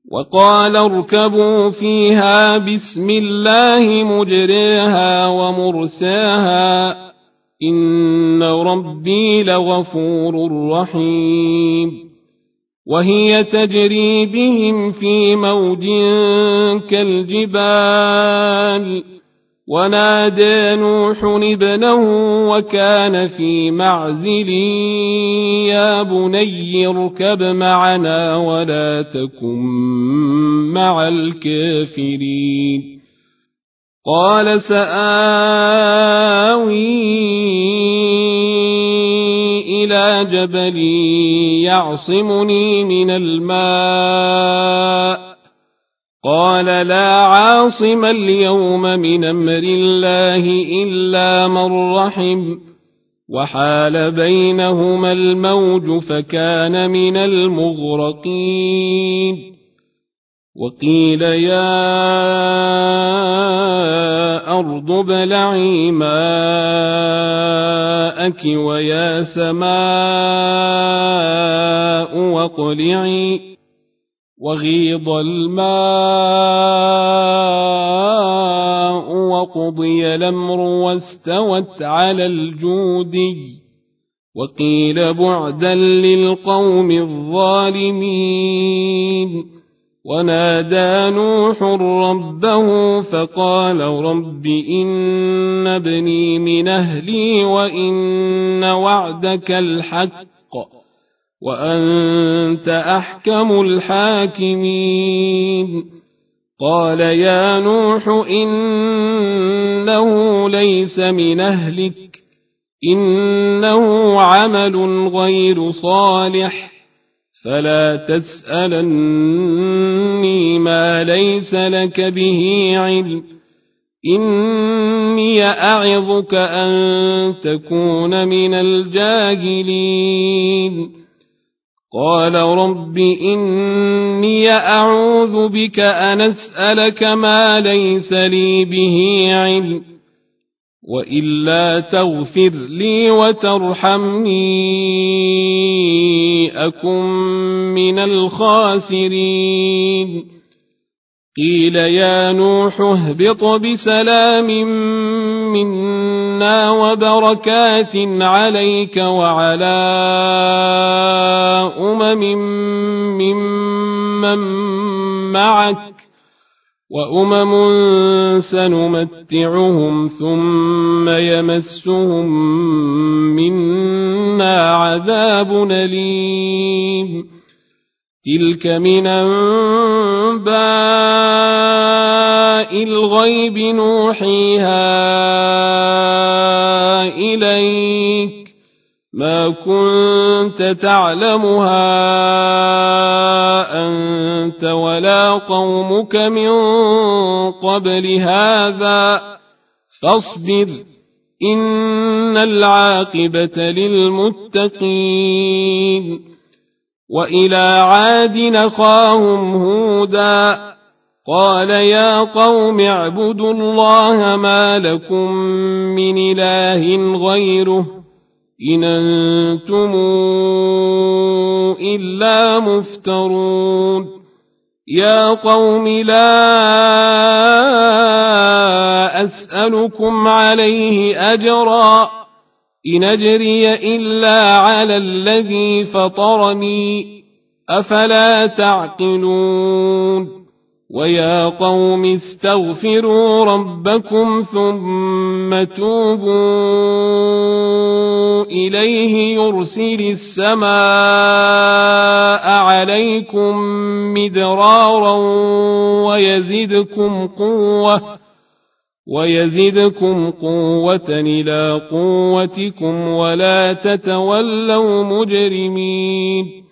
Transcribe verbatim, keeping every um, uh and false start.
وقال اركبوا فيها بسم الله مجريها ومرساها إن ربي لغفور رحيم وهي تجري بهم في موج كالجبال ونادى نوح ابنه وكان في معزل يا بني اركب معنا ولا تكن مع الكافرين قال سآوي إلى جبل يعصمني من الماء قال لا عاصم اليوم من أمر الله إلا من رحم وحال بينهما الموج فكان من المغرقين وقيل يا أرض ابلعي ماءك ويا سماء واقلعي وغيض الماء وقضي الأمر واستوت على الجودي وقيل بعدا للقوم الظالمين ونادى نوح ربه فقال رب إن ابني من أهلي وإن وعدك الحق وأنت أحكم الحاكمين قال يا نوح إنه ليس من أهلك إنه عمل غير صالح فلا تسألني ما ليس لك به علم إني أعظك أن تكون من الجاهلين قال رب إني أعوذ بك أن أسألك ما ليس لي به علم وإلا تغفر لي وترحمني أكن من الخاسرين قيل يا نوح اهبط بسلام منا وبركات عليك وعلى أمم ممن معك وأمم سنمتعهم ثم يمسهم منا عذاب أليم تلك من أنباء الغيب نوحيها إليك ما كنت تعلمها أنت ولا قومك من قبل هذا فاصبر إن العاقبة للمتقين وإلى عاد أخاهم هودا قال يا قوم اعبدوا الله ما لكم من إله غيره إن أنتم إلا مفترون يا قوم لا أسألكم عليه أجرا إن أجري إلا على الذي فطرني أفلا تعقلون ويا قوم استغفروا ربكم ثم توبوا إليه يرسل السماء عليكم مدرارا ويزدكم قوة ويزدكم قوة إلى قوتكم ولا تتولوا مجرمين